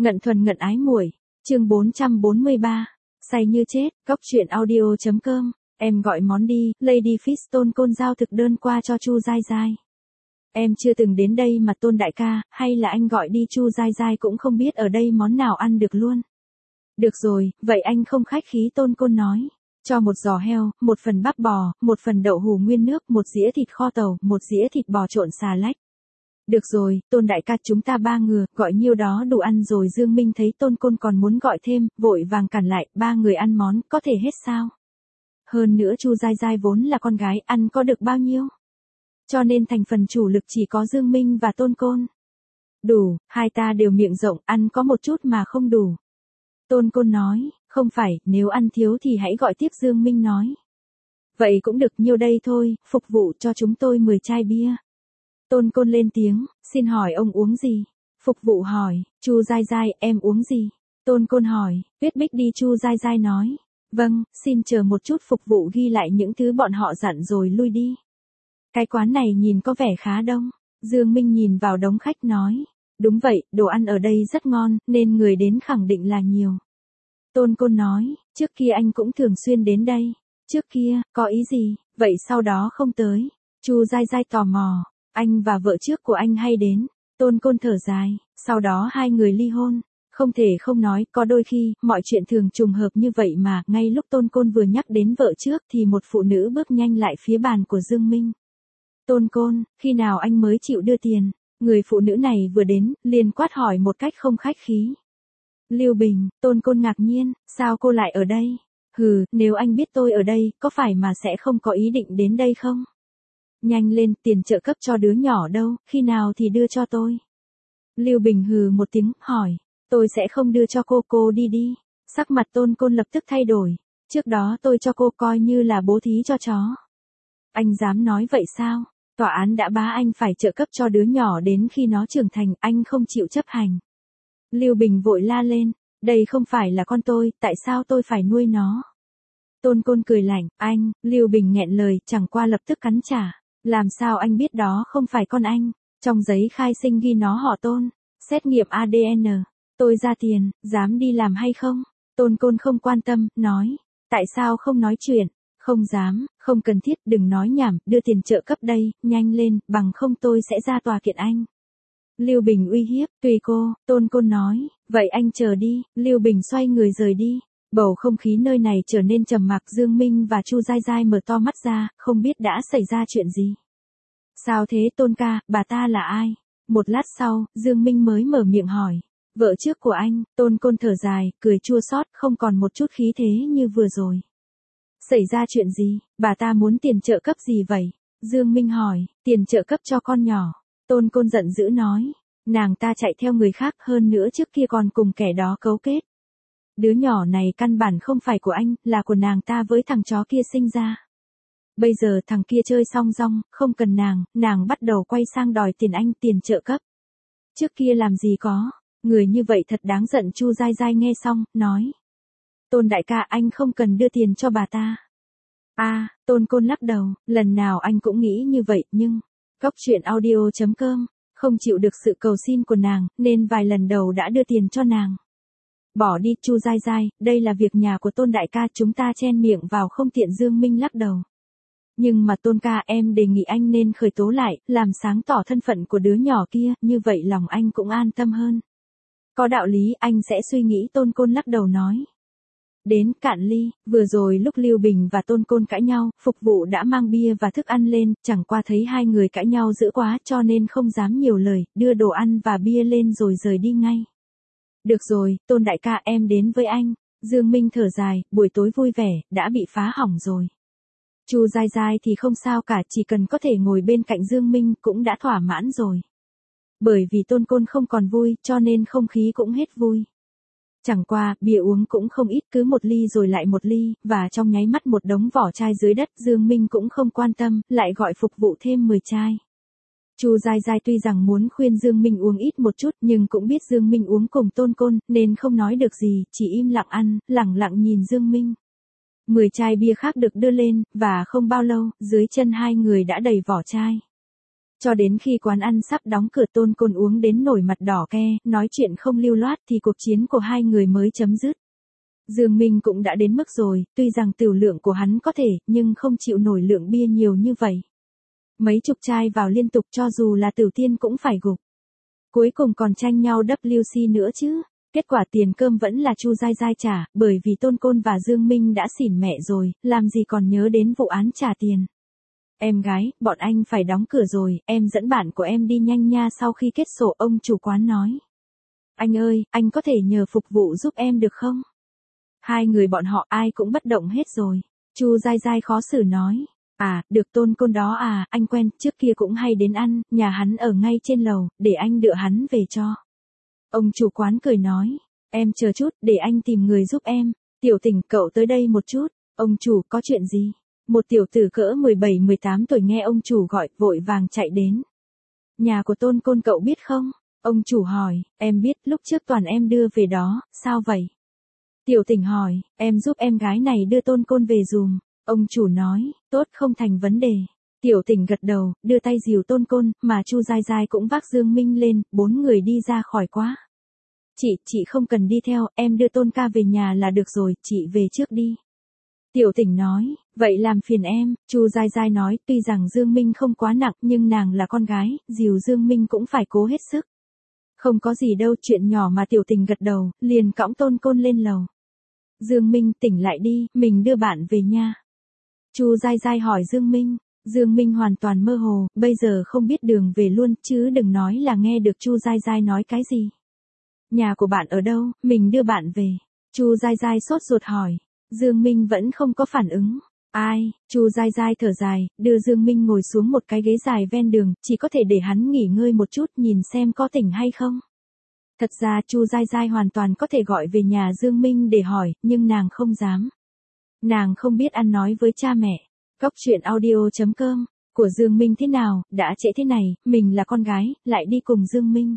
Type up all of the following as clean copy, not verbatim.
Ngận thuần ngận ái muội, chương 443, say như chết, cóc truyện audio.com, em gọi món đi, Lady Fish Tôn Côn giao thực đơn qua cho Chu Giai Giai. Em chưa từng đến đây mà Tôn đại ca, hay là anh gọi đi Chu Giai Giai cũng không biết ở đây món nào ăn được luôn. Được rồi, vậy anh không khách khí Tôn Côn nói. Cho một giò heo, một phần bắp bò, một phần đậu hủ nguyên nước, một dĩa thịt kho tàu, một dĩa thịt bò trộn xà lách. Được rồi, Tôn đại ca chúng ta 3 người, gọi nhiêu đó đủ ăn rồi. Dương Minh thấy Tôn Côn còn muốn gọi thêm, vội vàng cản lại, 3 người ăn món, có thể hết sao? Hơn nữa Chu Giai Giai vốn là con gái, ăn có được bao nhiêu? Cho nên thành phần chủ lực chỉ có Dương Minh và Tôn Côn. Đủ, hai ta đều miệng rộng, ăn có một chút mà không đủ. Tôn Côn nói, không phải, nếu ăn thiếu thì hãy gọi tiếp. Dương Minh nói. Vậy cũng được, nhiêu đây thôi, phục vụ cho chúng tôi 10 chai bia. Tôn Côn lên tiếng, xin hỏi ông uống gì? Phục vụ hỏi, Chu Giai Giai, em uống gì? Tôn Côn hỏi, Tuyết Bích đi. Chu Giai Giai nói, vâng, xin chờ một chút. Phục vụ ghi lại những thứ bọn họ dặn rồi lui đi. Cái quán này nhìn có vẻ khá đông. Dương Minh nhìn vào đống khách nói, đúng vậy, đồ ăn ở đây rất ngon, nên người đến khẳng định là nhiều. Tôn Côn nói, trước kia anh cũng thường xuyên đến đây. Trước kia, có ý gì, vậy sau đó không tới? Chu Giai Giai tò mò, anh và vợ trước của anh hay đến. Tôn Côn thở dài, sau đó hai người ly hôn. Không thể không nói, có đôi khi, mọi chuyện thường trùng hợp như vậy mà. Ngay lúc Tôn Côn vừa nhắc đến vợ trước thì một phụ nữ bước nhanh lại phía bàn của Dương Minh. Tôn Côn, khi nào anh mới chịu đưa tiền? Người phụ nữ này vừa đến, liền quát hỏi một cách không khách khí. Lưu Bình. Tôn Côn ngạc nhiên, sao cô lại ở đây? Hừ, nếu anh biết tôi ở đây, có phải mà sẽ không có ý định đến đây không? Nhanh lên, tiền trợ cấp cho đứa nhỏ đâu, khi nào thì đưa cho tôi? Lưu Bình hừ một tiếng, hỏi, tôi sẽ không đưa cho cô đi đi. Sắc mặt Tôn Côn lập tức thay đổi, trước đó tôi cho cô coi như là bố thí cho chó. Anh dám nói vậy sao? Tòa án đã bá anh phải trợ cấp cho đứa nhỏ đến khi nó trưởng thành, anh không chịu chấp hành. Lưu Bình vội la lên, đây không phải là con tôi, tại sao tôi phải nuôi nó? Tôn Côn cười lạnh, anh, Lưu Bình nghẹn lời, chẳng qua lập tức cắn trả. Làm sao anh biết đó không phải con anh? Trong giấy khai sinh ghi nó họ Tôn. Xét nghiệm ADN. Tôi ra tiền, dám đi làm hay không? Tôn Côn không quan tâm, nói. Tại sao không nói chuyện? Không dám, không cần thiết, đừng nói nhảm, đưa tiền trợ cấp đây, nhanh lên, bằng không tôi sẽ ra tòa kiện anh. Lưu Bình uy hiếp, tùy cô. Tôn Côn nói, vậy anh chờ đi. Lưu Bình xoay người rời đi. Bầu không khí nơi này trở nên trầm mặc. Dương Minh và Chu Giai Giai mở to mắt ra, không biết đã xảy ra chuyện gì. Sao thế Tôn ca, bà ta là ai? Một lát sau, Dương Minh mới mở miệng hỏi. Vợ trước của anh. Tôn Côn thở dài, cười chua xót, không còn một chút khí thế như vừa rồi. Xảy ra chuyện gì, bà ta muốn tiền trợ cấp gì vậy? Dương Minh hỏi, tiền trợ cấp cho con nhỏ. Tôn Côn giận dữ nói, nàng ta chạy theo người khác, hơn nữa trước kia còn cùng kẻ đó cấu kết. Đứa nhỏ này căn bản không phải của anh, là của nàng ta với thằng chó kia sinh ra. Bây giờ thằng kia chơi song rong, không cần nàng bắt đầu quay sang đòi tiền anh, tiền trợ cấp. Trước kia làm gì có, người như vậy thật đáng giận. Chu Giai Giai nghe xong, nói. Tôn đại ca, anh không cần đưa tiền cho bà ta. Tôn Côn lắc đầu, lần nào anh cũng nghĩ như vậy, nhưng cóc truyện audio.com không chịu được sự cầu xin của nàng, nên vài lần đầu đã đưa tiền cho nàng. Bỏ đi Chu Giai Giai, đây là việc nhà của Tôn đại ca, chúng ta chen miệng vào không tiện. Dương Minh lắc đầu. Nhưng mà Tôn ca, em đề nghị anh nên khởi tố lại, làm sáng tỏ thân phận của đứa nhỏ kia, như vậy lòng anh cũng an tâm hơn. Có đạo lý, anh sẽ suy nghĩ. Tôn Côn lắc đầu nói. Đến cạn ly, vừa rồi lúc Lưu Bình và Tôn Côn cãi nhau, phục vụ đã mang bia và thức ăn lên, chẳng qua thấy hai người cãi nhau dữ quá cho nên không dám nhiều lời, đưa đồ ăn và bia lên rồi rời đi ngay. Được rồi, Tôn đại ca, em đến với anh. Dương Minh thở dài, buổi tối vui vẻ, đã bị phá hỏng rồi. Chu Giai Giai thì không sao cả, chỉ cần có thể ngồi bên cạnh Dương Minh cũng đã thỏa mãn rồi. Bởi vì Tôn Côn không còn vui, cho nên không khí cũng hết vui. Chẳng qua, bia uống cũng không ít, cứ một ly rồi lại một ly, và trong nháy mắt một đống vỏ chai dưới đất. Dương Minh cũng không quan tâm, lại gọi phục vụ thêm 10 chai. Chu Giai Giai tuy rằng muốn khuyên Dương Minh uống ít một chút, nhưng cũng biết Dương Minh uống cùng Tôn Côn, nên không nói được gì, chỉ im lặng ăn, lẳng lặng nhìn Dương Minh. 10 chai bia khác được đưa lên, và không bao lâu, dưới chân hai người đã đầy vỏ chai. Cho đến khi quán ăn sắp đóng cửa Tôn Côn uống đến nổi mặt đỏ ke, nói chuyện không lưu loát thì cuộc chiến của hai người mới chấm dứt. Dương Minh cũng đã đến mức rồi, tuy rằng tiểu lượng của hắn có thể, nhưng không chịu nổi lượng bia nhiều như vậy. Mấy chục chai vào liên tục cho dù là Tử Tiên cũng phải gục. Cuối cùng còn tranh nhau WC nữa chứ. Kết quả tiền cơm vẫn là Chu Giai Giai trả, bởi vì Tôn Côn và Dương Minh đã xỉn mẹ rồi, làm gì còn nhớ đến vụ án trả tiền. Em gái, bọn anh phải đóng cửa rồi, em dẫn bạn của em đi nhanh nha. Sau khi kết sổ ông chủ quán nói. Anh ơi, anh có thể nhờ phục vụ giúp em được không? Hai người bọn họ ai cũng bất động hết rồi. Chu Giai Giai khó xử nói. À, được Tôn Côn đó à, anh quen, trước kia cũng hay đến ăn, nhà hắn ở ngay trên lầu, để anh đưa hắn về cho. Ông chủ quán cười nói. Em chờ chút, để anh tìm người giúp em. Tiểu Tỉnh, cậu tới đây một chút. Ông chủ, có chuyện gì? Một tiểu tử cỡ 17-18 tuổi nghe ông chủ gọi, vội vàng chạy đến. Nhà của Tôn Côn cậu biết không? Ông chủ hỏi. Em biết, lúc trước toàn em đưa về đó, sao vậy? Tiểu Tỉnh hỏi. Em giúp em gái này đưa Tôn Côn về dùm. Ông chủ nói. Tốt, không thành vấn đề. Tiểu Tỉnh gật đầu, đưa tay dìu Tôn Côn, mà Chu Giai Giai cũng vác Dương Minh lên, 4 người đi ra khỏi quá. Chị không cần đi theo, em đưa Tôn ca về nhà là được rồi, chị về trước đi. Tiểu Tỉnh nói, vậy làm phiền em. Chu Giai Giai nói, tuy rằng Dương Minh không quá nặng nhưng nàng là con gái, dìu Dương Minh cũng phải cố hết sức. Không có gì đâu, chuyện nhỏ mà. Tiểu Tỉnh gật đầu, liền cõng Tôn Côn lên lầu. Dương Minh, tỉnh lại đi, mình đưa bạn về nha. Chu Giai Giai hỏi Dương Minh. Dương Minh hoàn toàn mơ hồ, bây giờ không biết đường về luôn, chứ đừng nói là nghe được Chu Giai Giai nói cái gì. Nhà của bạn ở đâu, mình đưa bạn về. Chu Giai Giai sốt ruột hỏi. Dương Minh vẫn không có phản ứng. Ai? Chu Giai Giai thở dài, đưa Dương Minh ngồi xuống một cái ghế dài ven đường, chỉ có thể để hắn nghỉ ngơi một chút, nhìn xem có tỉnh hay không. Thật ra Chu Giai Giai hoàn toàn có thể gọi về nhà Dương Minh để hỏi, nhưng nàng không dám. Nàng không biết ăn nói với cha mẹ. Góc truyện audio.com, của Dương Minh thế nào, đã trễ thế này, mình là con gái, lại đi cùng Dương Minh.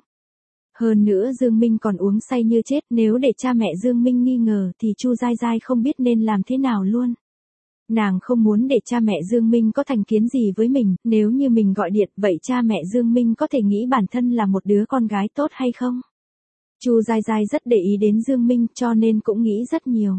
Hơn nữa Dương Minh còn uống say như chết, nếu để cha mẹ Dương Minh nghi ngờ thì Chu Giai Giai không biết nên làm thế nào luôn. Nàng không muốn để cha mẹ Dương Minh có thành kiến gì với mình, nếu như mình gọi điện vậy cha mẹ Dương Minh có thể nghĩ bản thân là một đứa con gái tốt hay không? Chu Giai Giai rất để ý đến Dương Minh cho nên cũng nghĩ rất nhiều.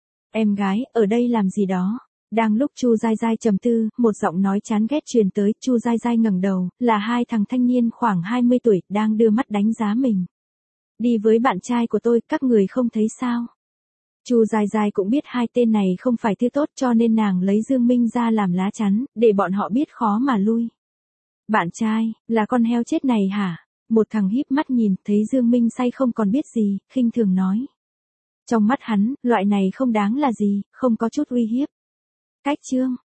Em gái, ở đây làm gì đó? Đang lúc Chu Giai Giai trầm tư, một giọng nói chán ghét truyền tới, Chu Giai Giai ngẩng đầu, là hai thằng thanh niên khoảng 20 tuổi, đang đưa mắt đánh giá mình. Đi với bạn trai của tôi, các người không thấy sao? Chu Giai Giai cũng biết hai tên này không phải thứ tốt cho nên nàng lấy Dương Minh ra làm lá chắn, để bọn họ biết khó mà lui. Bạn trai, là con heo chết này hả? Một thằng híp mắt nhìn, thấy Dương Minh say không còn biết gì, khinh thường nói. Trong mắt hắn, loại này không đáng là gì, không có chút uy hiếp. Cách chương